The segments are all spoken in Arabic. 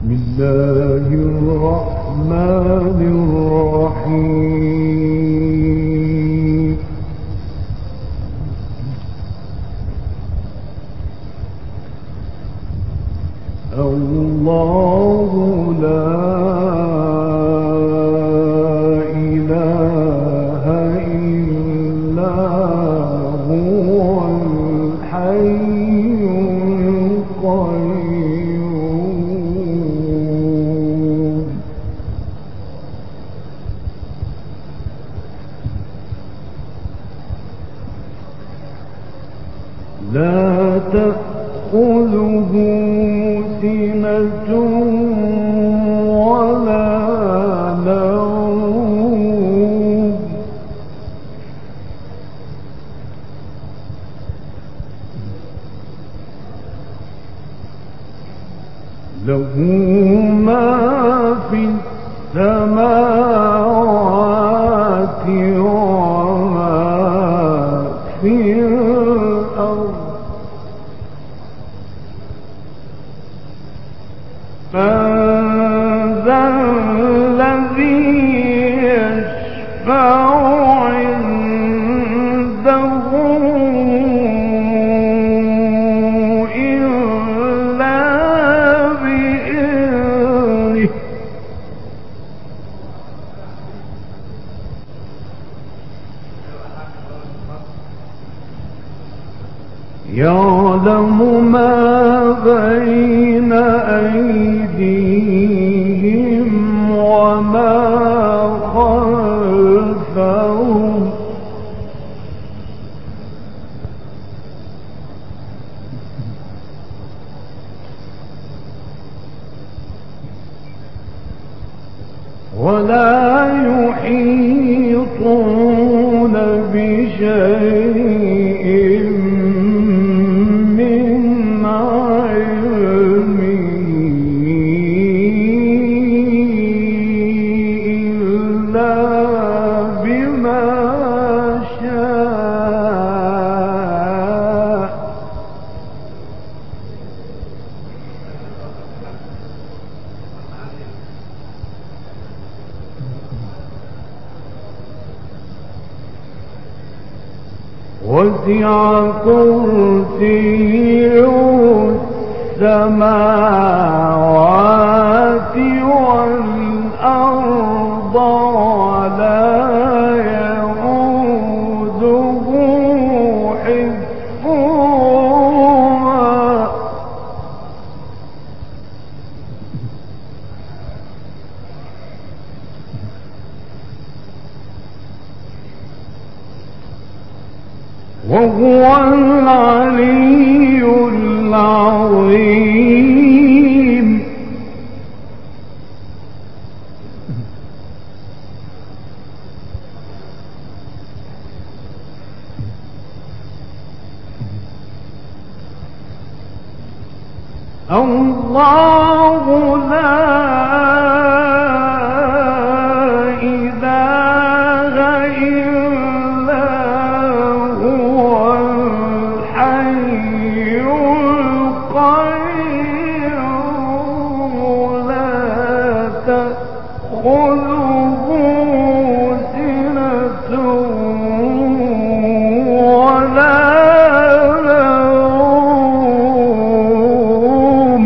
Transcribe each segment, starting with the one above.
الله الرحمن الرحيم الله لا إله إلا هو الحي القيوم لا تأخذه سنة ولا نوم له ما في السماوات وما في الأرض من ذا الذي يشفع عنده إلا بإذنه يعلم ما بين أيديهم وما خلفهم ولا يحيطون بشيء من علمه إلا بما شاء وسع كرسيه السماوات والأرض ولا يئوده حفظهما وهو العلي العظيم الله لا إله إلا هو الحي القيوم لا تأخذه سنة ولا نوم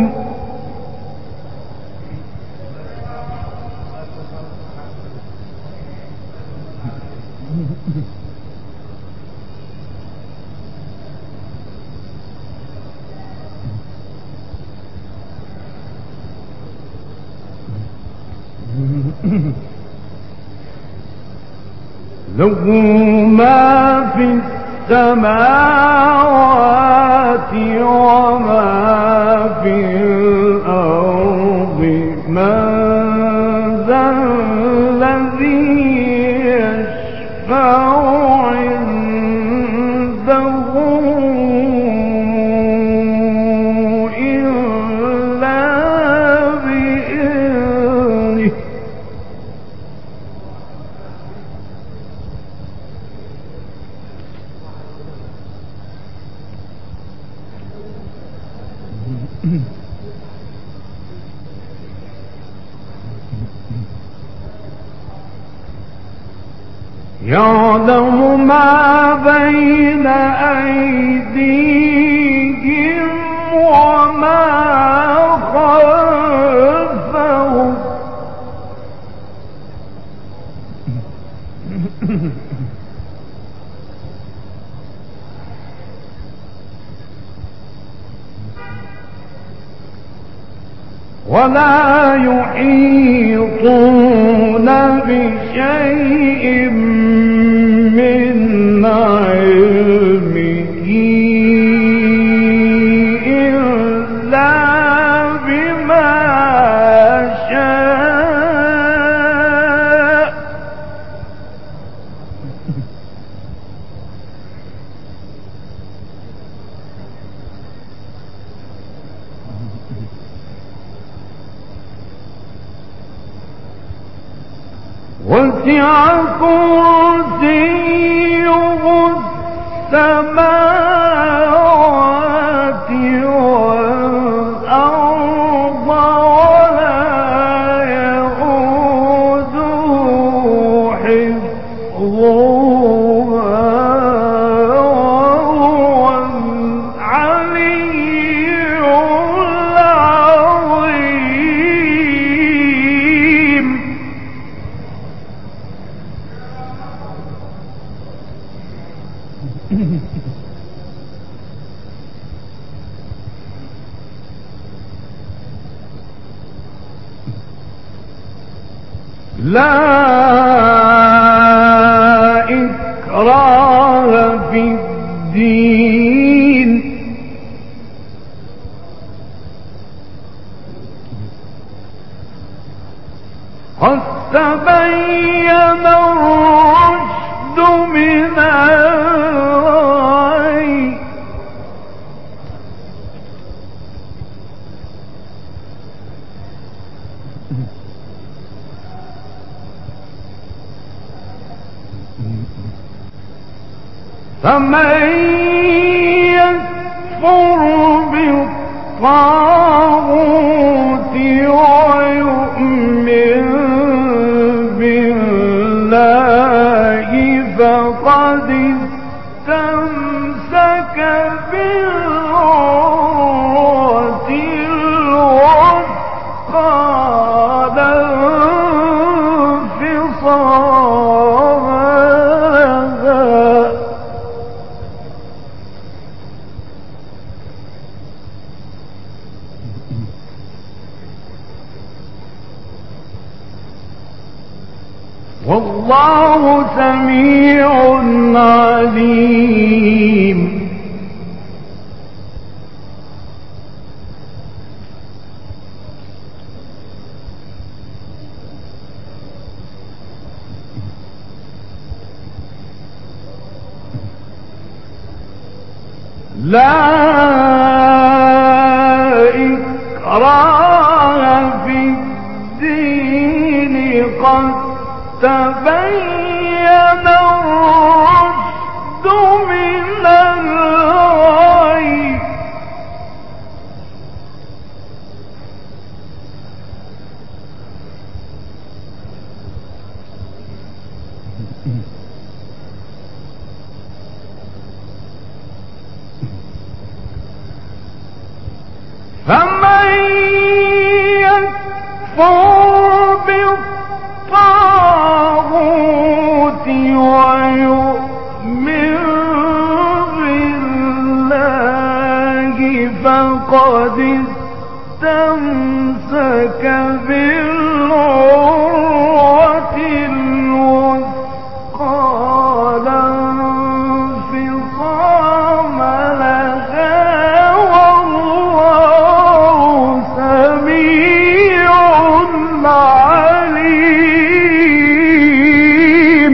له ما في السماوات وما في الأرض من ذا الذي يشفع عنده إلا بإذنه يعلم ما بين أيديهم وما خلفهم ولا يحيطون بشيء من علمه إلا بما شاء وسع كرسيه السماوات والأرض ولا يئوده حفظهما وهو العلي العظيم لا إكراه في الدين قد تبين الرشد من الغي فمن يكفر بالطاغوت ويؤمن بالله فقد استمسك بالعروة الوثقى لا انفصام لها والله سميع عليم لا إكراه في الدين قد تبين الرشد من الغي فمن يكفر بالطاغوت ويؤمن بالله فقد استمسك بالعروة الوثقى لا انفصام لها والله سميع عليم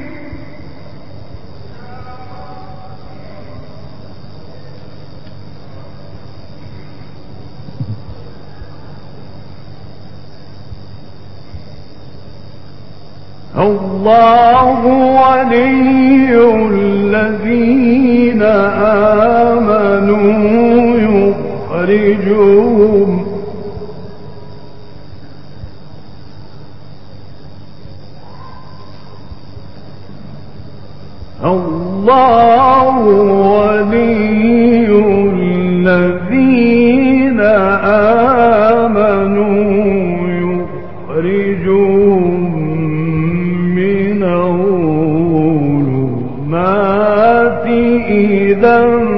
الله ولي الذين آمنوا الله ولي الذين آمنوا يخرجهم من الظلمات إلى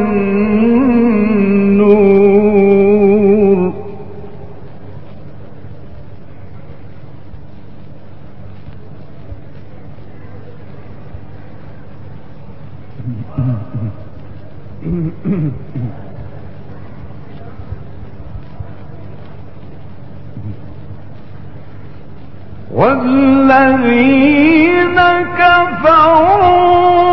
النور والذين كفروا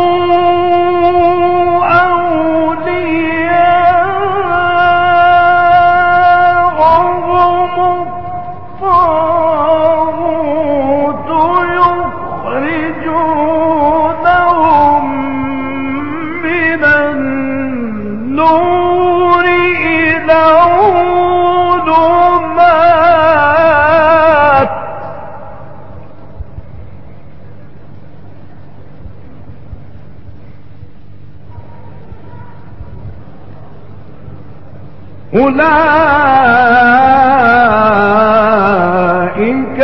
أولئك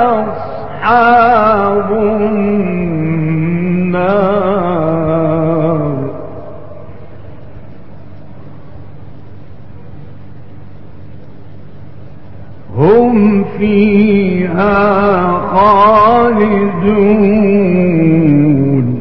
أصحاب النار هم فيها خالدون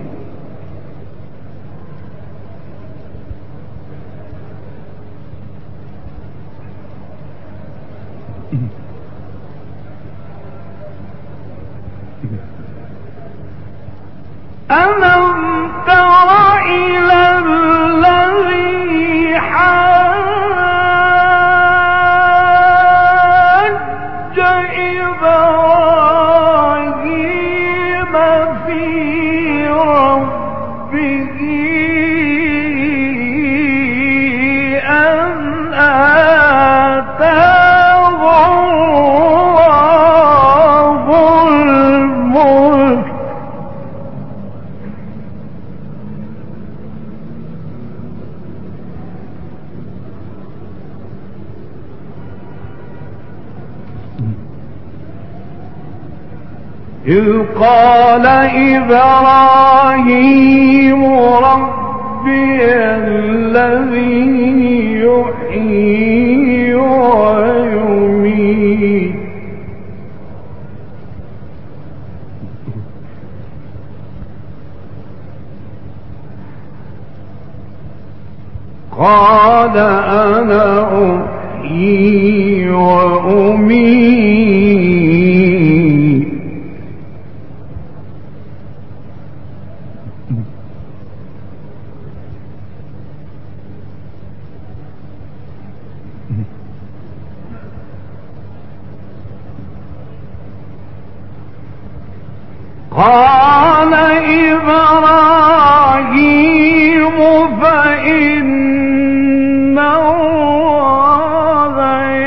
ألم تر إلى الذي حاج إبراهيم في ربه أن آتاه الله الملك إذ قال إبراهيم ربي الذي يحيي ويميت قال أنا أحيي وأميت قال إبراهيم فإن الله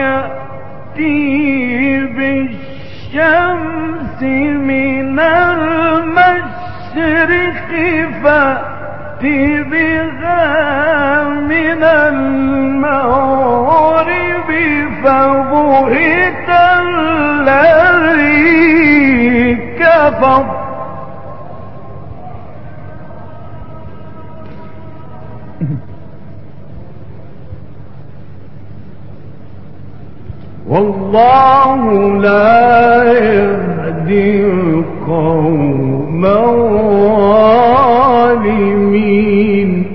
يأتي بالشمس من المشرق فأت بها من المغرب فبهت الذي كفر والله لا يهدي القوم الظالمين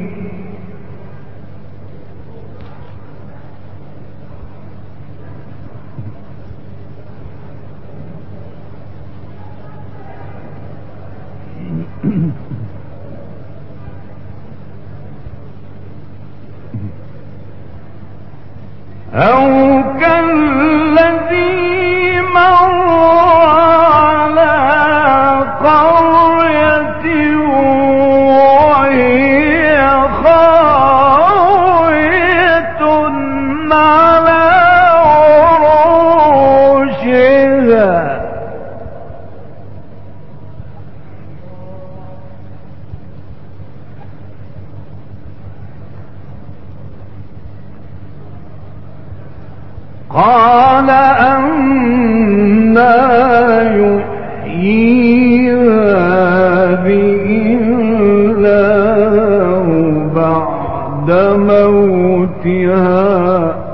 أو كالذي مر على قرية قال أنى يحيي هذه الله بعد موتها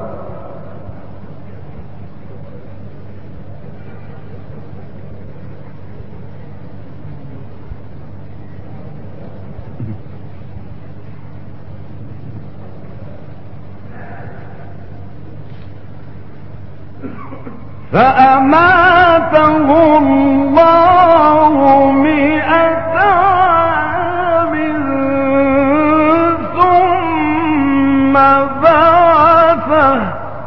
فأماته الله 100 عام ثم بعثه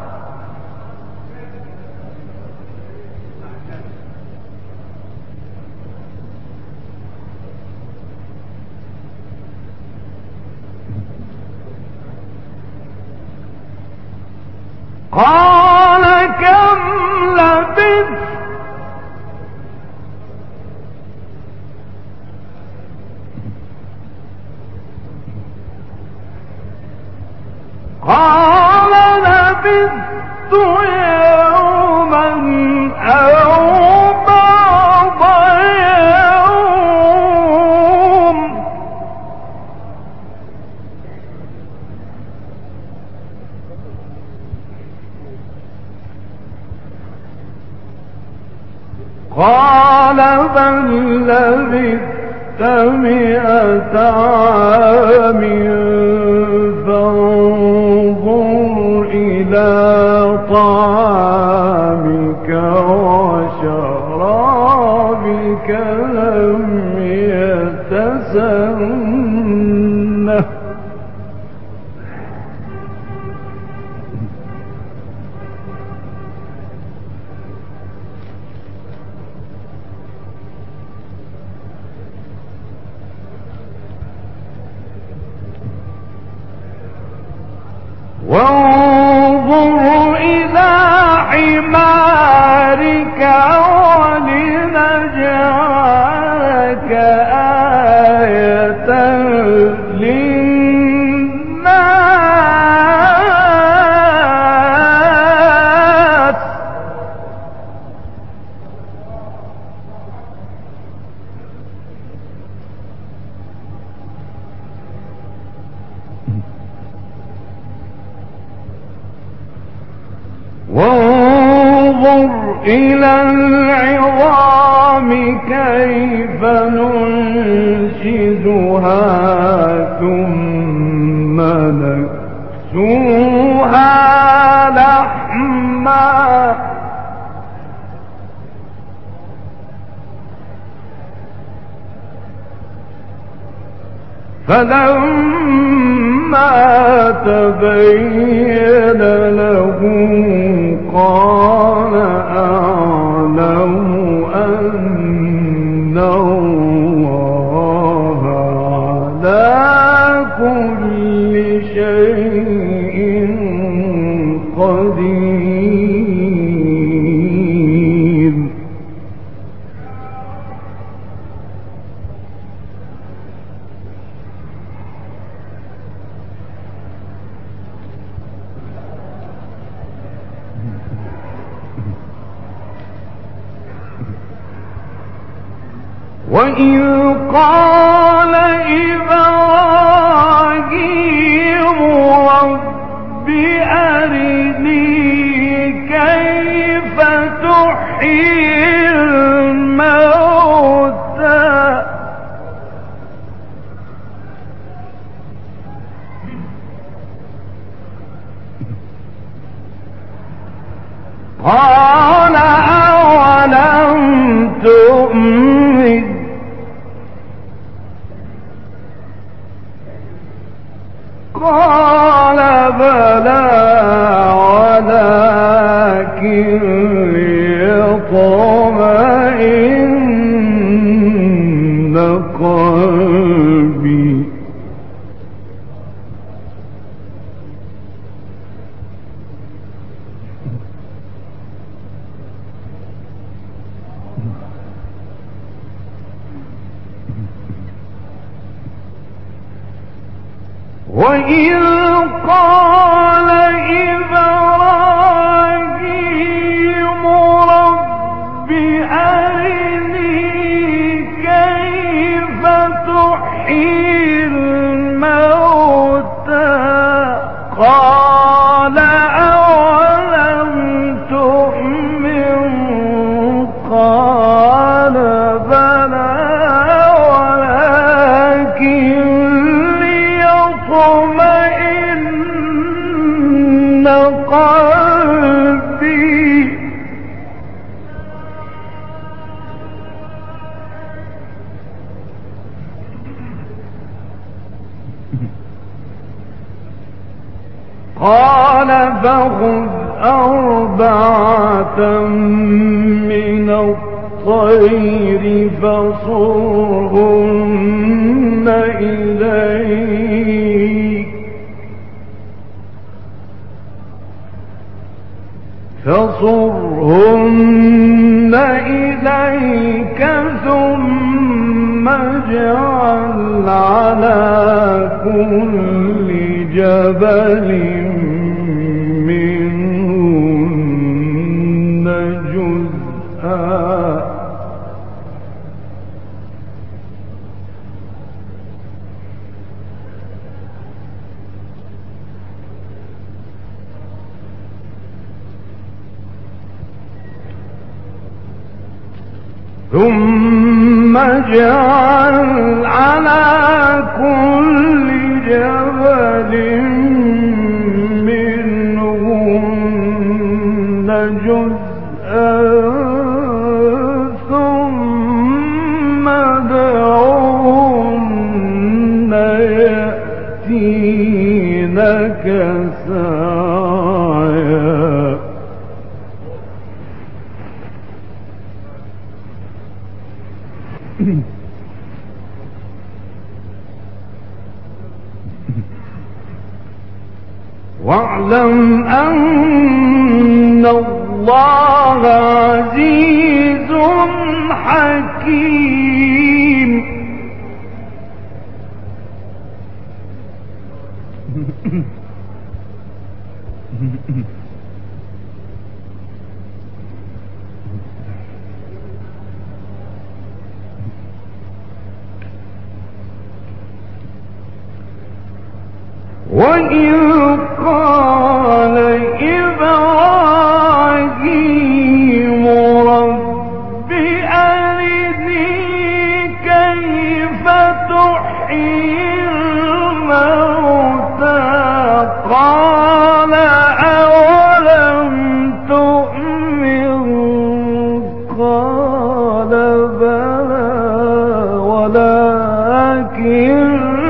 قال كم لبثت قال لبثت يوما أو بعض يوم قال بل لبثت 100 عام فانظر إلى طعامك وشرابك لم يتسنه وانظر إلى حمارك ولنجعلك آية للناس وانظر إلى العظام كيف ننشزها ثم نكسوها لحما فلما تبين له قال أعلم أن الله على كل شيء قدير وإذ قال إبراهيم رب أرني كيف تحيي الموتى قال أولم تؤمن قال بلى ولكن ليطمئن قلبي وإذ قال إبراهيم فخذ أربعة من الطير فصرهن إليك ثم اجعل على كل جبل منهن جزءا ثم اجعل على كل جبل منهن جزءا ثم ادعهن يأتينك سعيا واعلم أن الله عزيز حكيم. وإذ قال إبراهيم رب أرني كيف تحيي الموتى قال أولم تؤمن قال بلى ولكن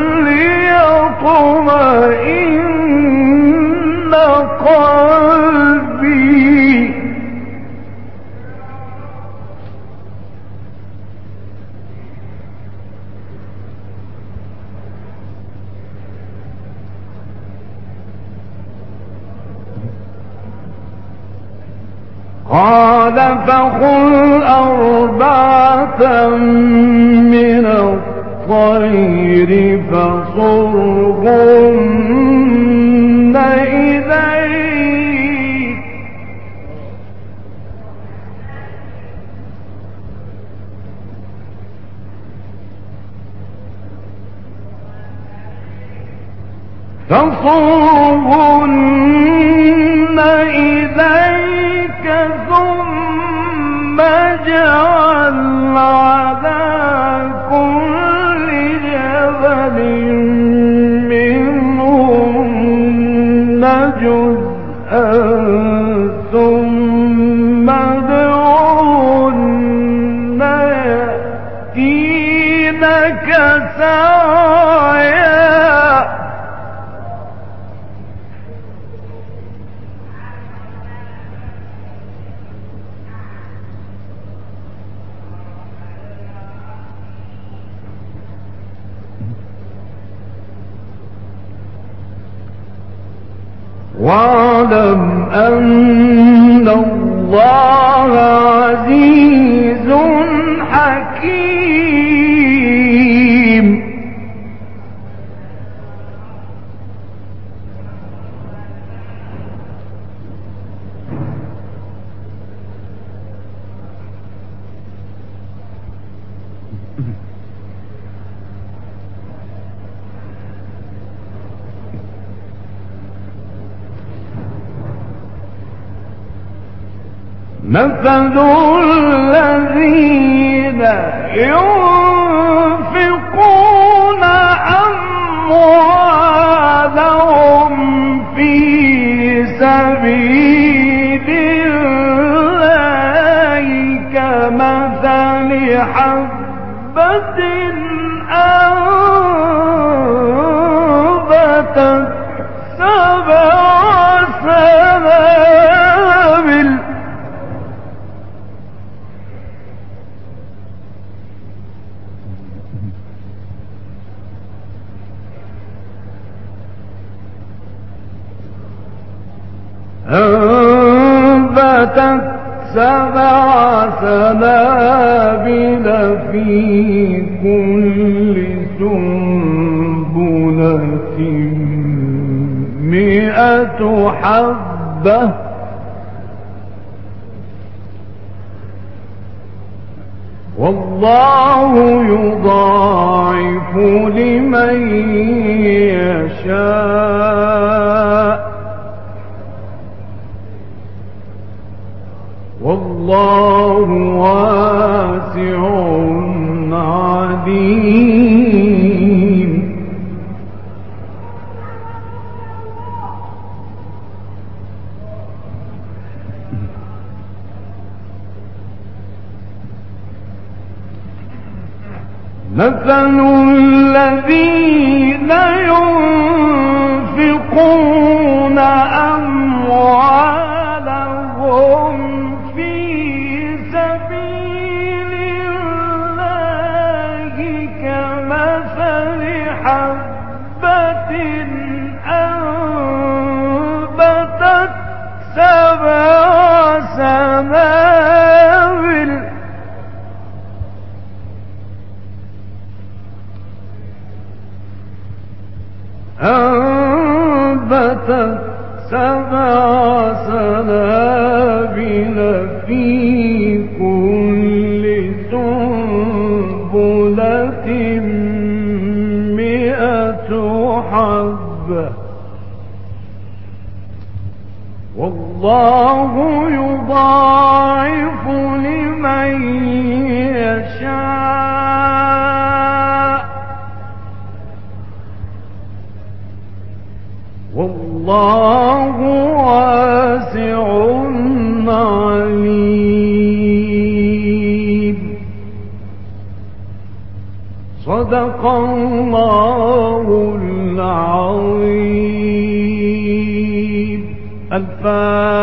ليطمئن قلبي قال فخذ أربعة من الطير فصرهن إليك ثم اجعل على كل جبل منهن جزءا ثم ادعهن يأتينك سعيا واعلم أن الله عزيز حكيم. مثل الذين ينفقون أموالهم في سبيل الله كمثل حبة أنبتت 7 سنابل أنبتت 7 سنابل في كل سنبلة 100 حبة والله يضاعف لمن يشاء والله واسع عليم. مثل الذين ينفقون أموالهم في سبيل الله كمثل حبة أنبتت 7 سنابل في كل سنبلة 100 حبة والله يضاعف لمن يشاء والله واسع عليم. صدق الله العظيم. الفاتحة.